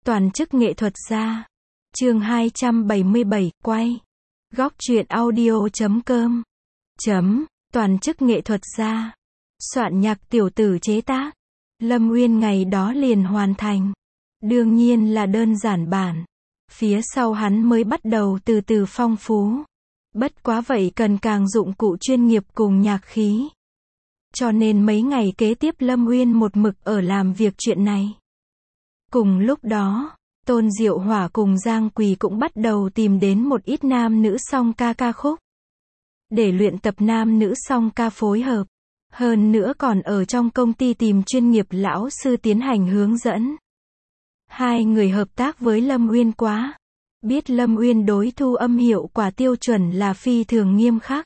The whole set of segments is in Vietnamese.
Toàn chức nghệ thuật gia. Chương 277, quay. Góc truyện audio.com. Toàn chức nghệ thuật gia. Soạn nhạc tiểu tử chế tác. Lâm Uyên ngày đó liền hoàn thành. Đương nhiên là đơn giản bản. Phía sau hắn mới bắt đầu từ từ phong phú. Bất quá vậy cần càng dụng cụ chuyên nghiệp cùng nhạc khí. Cho nên mấy ngày kế tiếp Lâm Uyên một mực ở làm việc chuyện này. Cùng lúc đó, Tôn Diệu Hỏa cùng Giang Quỳ cũng bắt đầu tìm đến một ít nam nữ song ca khúc. Để luyện tập nam nữ song ca phối hợp. Hơn nữa còn ở trong công ty tìm chuyên nghiệp lão sư tiến hành hướng dẫn. Hai người hợp tác với Lâm Uyên quá. Biết Lâm Uyên đối thu âm hiệu quả tiêu chuẩn là phi thường nghiêm khắc.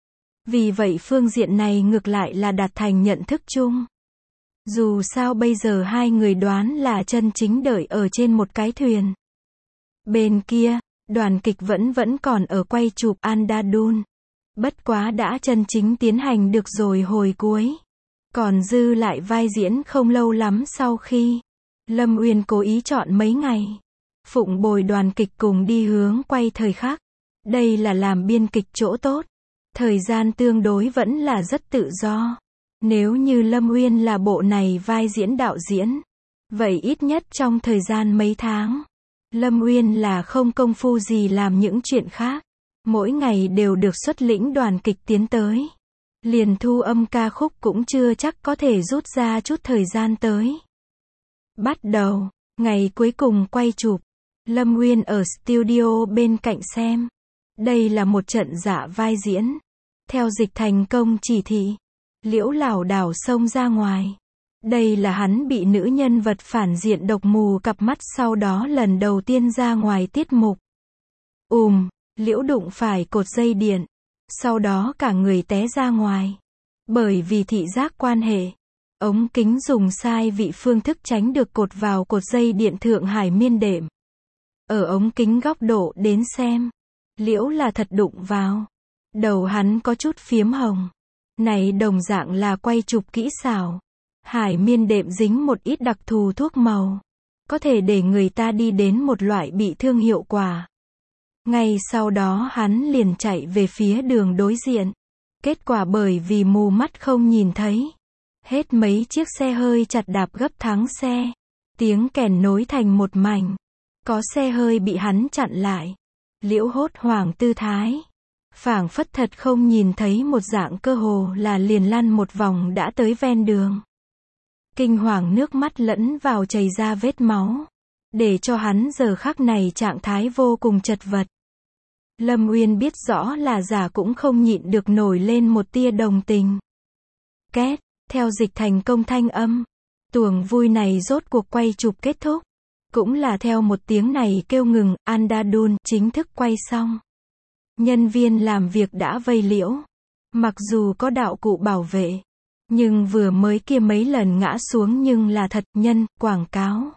Vì vậy phương diện này ngược lại là đạt thành nhận thức chung. Dù sao bây giờ hai người đoán là chân chính đợi ở trên một cái thuyền. Bên kia, đoàn kịch vẫn còn ở quay chụp Andadun. Bất quá đã chân chính tiến hành được rồi hồi cuối. Còn dư lại vai diễn không lâu lắm sau khi Lâm Uyên cố ý chọn mấy ngày. Phụng bồi đoàn kịch cùng đi hướng quay thời khắc. Đây là làm biên kịch chỗ tốt. Thời gian tương đối vẫn là rất tự do. Nếu như Lâm Uyên là bộ này vai diễn đạo diễn. Vậy ít nhất trong thời gian mấy tháng. Lâm Uyên là không công phu gì làm những chuyện khác. Mỗi ngày đều được xuất lĩnh đoàn kịch tiến tới. Liền thu âm ca khúc cũng chưa chắc có thể rút ra chút thời gian tới. Bắt đầu, ngày cuối cùng quay chụp. Lâm Uyên ở studio bên cạnh xem. Đây là một trận giả vai diễn. Theo Dịch Thành Công chỉ thị. Liễu lảo đảo xông ra ngoài. Đây là hắn bị nữ nhân vật phản diện độc mù cặp mắt sau đó lần đầu tiên ra ngoài tiết mục. Liễu đụng phải cột dây điện. Sau đó cả người té ra ngoài. Bởi vì thị giác quan hệ. Ống kính dùng sai vị phương thức tránh được cột vào cột dây điện Thượng Hải miên đệm. Ở ống kính góc độ đến xem. Liễu là thật đụng vào. Đầu hắn có chút phiếm hồng. Này đồng dạng là quay chụp kỹ xảo. Hải miên đệm dính một ít đặc thù thuốc màu. Có thể để người ta đi đến một loại bị thương hiệu quả. Ngay sau đó hắn liền chạy về phía đường đối diện. Kết quả bởi vì mù mắt không nhìn thấy. Hết mấy chiếc xe hơi chặt đạp gấp thắng xe. Tiếng kèn nối thành một mảnh. Có xe hơi bị hắn chặn lại. Liễu hốt hoảng tư thái. Phảng phất thật không nhìn thấy một dạng cơ hồ là liền lăn một vòng đã tới ven đường. Kinh hoàng nước mắt lẫn vào chảy ra vết máu. Để cho hắn giờ khắc này trạng thái vô cùng chật vật. Lâm Uyên biết rõ là giả cũng không nhịn được nổi lên một tia đồng tình. Két, theo Dịch Thành Công thanh âm. Tuồng vui này rốt cuộc quay chụp kết thúc. Cũng là theo một tiếng này kêu ngừng, Andadun chính thức quay xong. Nhân viên làm việc đã vây Liễu. Mặc dù có đạo cụ bảo vệ. Nhưng vừa mới kia mấy lần ngã xuống nhưng là thật nhân, quảng cáo.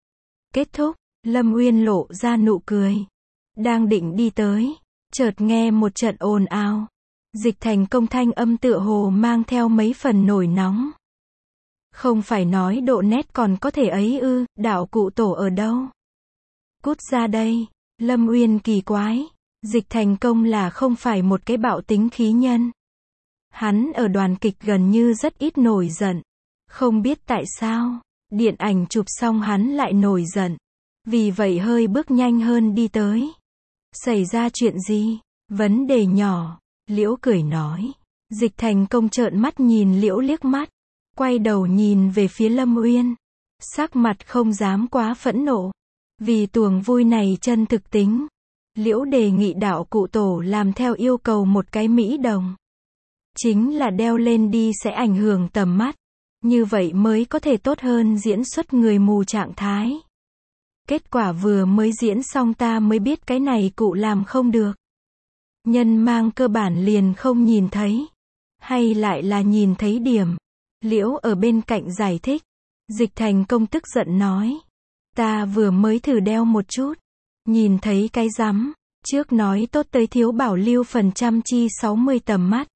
Kết thúc, Lâm Uyên lộ ra nụ cười. Đang định đi tới. Chợt nghe một trận ồn ào. Dịch Thành Công thanh âm tựa hồ mang theo mấy phần nổi nóng. Không phải nói độ nét còn có thể ấy ư, đạo cụ tổ ở đâu? Cút ra đây. Lâm Uyên kỳ quái. Dịch Thành Công là không phải một cái bạo tính khí nhân. Hắn ở đoàn kịch gần như rất ít nổi giận. Không biết tại sao, điện ảnh chụp xong hắn lại nổi giận. Vì vậy hơi bước nhanh hơn đi tới. Xảy ra chuyện gì? Vấn đề nhỏ. Liễu cười nói. Dịch Thành Công trợn mắt nhìn Liễu liếc mắt. Quay đầu nhìn về phía Lâm Uyên. Sắc mặt không dám quá phẫn nộ. Vì tuồng vui này chân thực tính. Liễu đề nghị đạo cụ tổ làm theo yêu cầu một cái mỹ đồng. Chính là đeo lên đi sẽ ảnh hưởng tầm mắt. Như vậy mới có thể tốt hơn diễn xuất người mù trạng thái. Kết quả vừa mới diễn xong ta mới biết cái này cụ làm không được. Nhân mang cơ bản liền không nhìn thấy. Hay lại là nhìn thấy điểm. Liễu ở bên cạnh giải thích. Dịch Thành Công tức giận nói. Ta vừa mới thử đeo một chút. Nhìn thấy cái rắm. Trước nói tốt tới thiếu bảo lưu phần trăm chi 60 tầm mắt.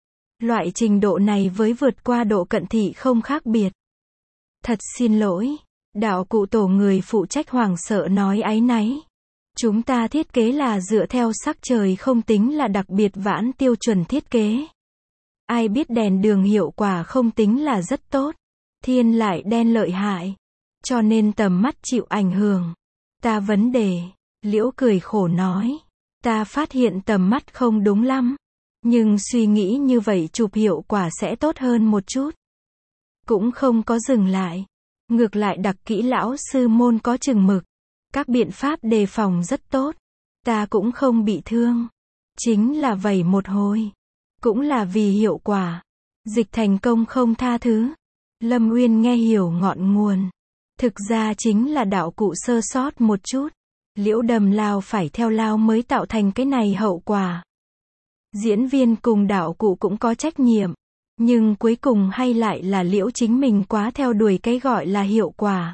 Loại trình độ này với vượt qua độ cận thị không khác biệt. Thật xin lỗi. Đạo cụ tổ người phụ trách hoảng sợ nói áy náy. Chúng ta thiết kế là dựa theo sắc trời không tính là đặc biệt vãn tiêu chuẩn thiết kế. Ai biết đèn đường hiệu quả không tính là rất tốt. Thiên lại đen lợi hại. Cho nên tầm mắt chịu ảnh hưởng. Ta vấn đề. Liễu cười khổ nói. Ta phát hiện tầm mắt không đúng lắm. Nhưng suy nghĩ như vậy chụp hiệu quả sẽ tốt hơn một chút. Cũng không có dừng lại. Ngược lại đặc kỹ lão sư môn có chừng mực. Các biện pháp đề phòng rất tốt. Ta cũng không bị thương. Chính là vẩy một hồi. Cũng là vì hiệu quả. Dịch thành công không tha thứ. Lâm Uyên nghe hiểu ngọn nguồn. Thực ra chính là đạo cụ sơ sót một chút. Liễu đầm lao phải theo lao mới tạo thành cái này hậu quả. Diễn viên cùng đạo cụ cũng có trách nhiệm. Nhưng cuối cùng hay lại là Liễu chính mình quá theo đuổi cái gọi là hiệu quả.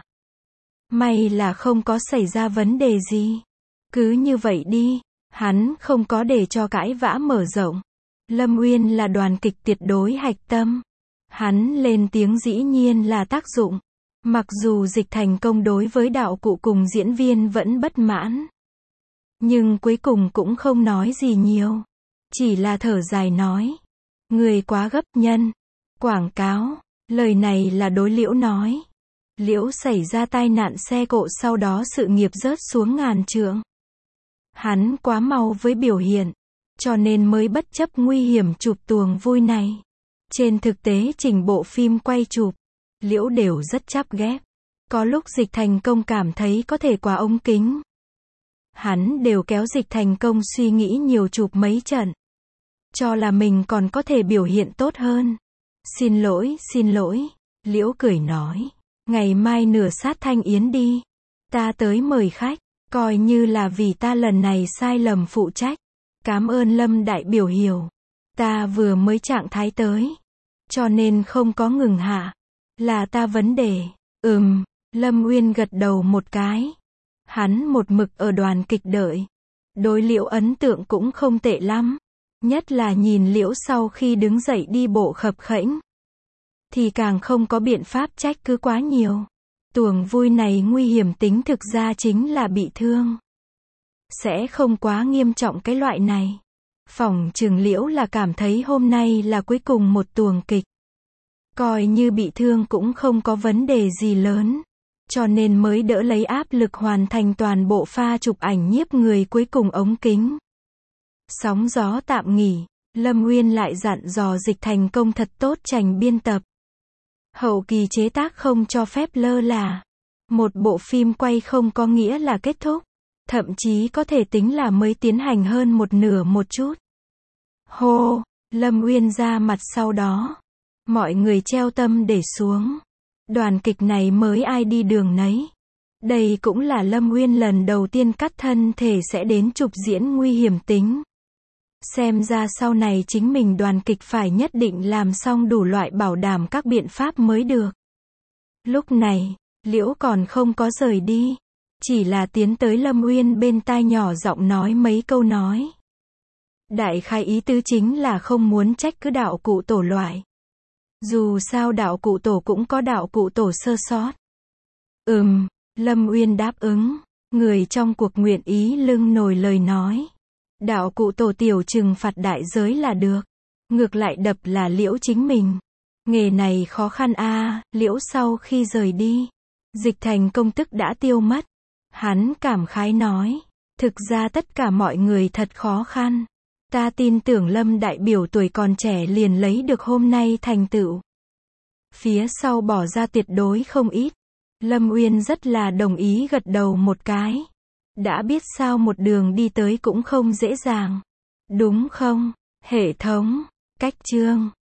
May là không có xảy ra vấn đề gì. Cứ như vậy đi. Hắn không có để cho cãi vã mở rộng. Lâm Uyên là đoàn kịch tuyệt đối hạch tâm. Hắn lên tiếng dĩ nhiên là tác dụng. Mặc dù dịch thành công đối với đạo cụ cùng diễn viên vẫn bất mãn. Nhưng cuối cùng cũng không nói gì nhiều. Chỉ là thở dài nói. Người quá gấp nhân. Quảng cáo. Lời này là đối Liễu nói. Liễu xảy ra tai nạn xe cộ sau đó sự nghiệp rớt xuống ngàn trượng. Hắn quá mau với biểu hiện. Cho nên mới bất chấp nguy hiểm chụp tuồng vui này. Trên thực tế chỉnh bộ phim quay chụp. Liễu đều rất chắp ghép. Có lúc dịch thành công cảm thấy có thể quá ống kính. Hắn đều kéo dịch thành công suy nghĩ nhiều chụp mấy trận. Cho là mình còn có thể biểu hiện tốt hơn. Xin lỗi. Liễu cười nói. Ngày mai nửa sát thanh yến đi. Ta tới mời khách. Coi như là vì ta lần này sai lầm phụ trách. Cảm ơn Lâm đại biểu hiểu. Ta vừa mới trạng thái tới. Cho nên không có ngừng hạ. Là ta vấn đề. Lâm Uyên gật đầu một cái. Hắn một mực ở đoàn kịch đợi. Đối Liễu ấn tượng cũng không tệ lắm. Nhất là nhìn Liễu sau khi đứng dậy đi bộ khập khẽnh. Thì càng không có biện pháp trách cứ quá nhiều. Tuồng vui này nguy hiểm tính thực ra chính là bị thương. Sẽ không quá nghiêm trọng cái loại này. Phỏng chừng Liễu là cảm thấy hôm nay là cuối cùng một tuồng kịch. Coi như bị thương cũng không có vấn đề gì lớn. Cho nên mới đỡ lấy áp lực hoàn thành toàn bộ pha chụp ảnh nhiếp người cuối cùng ống kính. Sóng gió tạm nghỉ. Lâm Uyên lại dặn dò dịch thành công thật tốt trành biên tập. Hậu kỳ chế tác không cho phép lơ là. Một bộ phim quay không có nghĩa là kết thúc. Thậm chí có thể tính là mới tiến hành hơn một nửa một chút. Hô, Lâm Uyên ra mặt sau đó. Mọi người treo tâm để xuống. Đoàn kịch này mới ai đi đường nấy. Đây cũng là Lâm Uyên lần đầu tiên cắt thân thể sẽ đến chụp diễn nguy hiểm tính. Xem ra sau này chính mình đoàn kịch phải nhất định làm xong đủ loại bảo đảm các biện pháp mới được. Lúc này, Liễu còn không có rời đi. Chỉ là tiến tới Lâm Uyên bên tai nhỏ giọng nói mấy câu nói. Đại khái ý tứ chính là không muốn trách cứ đạo cụ tổ loại. Dù sao đạo cụ tổ cũng có đạo cụ tổ sơ sót. Lâm Uyên đáp ứng. Người trong cuộc nguyện ý lưng nổi lời nói. Đạo cụ tổ tiểu trừng phạt đại giới là được. Ngược lại đập là Liễu chính mình. Nghề này khó khăn Liễu sau khi rời đi. Dịch thành công tức đã tiêu mất. Hắn cảm khái nói. Thực ra tất cả mọi người thật khó khăn. Ta tin tưởng Lâm đại biểu tuổi còn trẻ liền lấy được hôm nay thành tựu. Phía sau bỏ ra tuyệt đối không ít. Lâm Uyên rất là đồng ý gật đầu một cái. Đã biết sao một đường đi tới cũng không dễ dàng. Đúng không? Hệ thống, cách chương.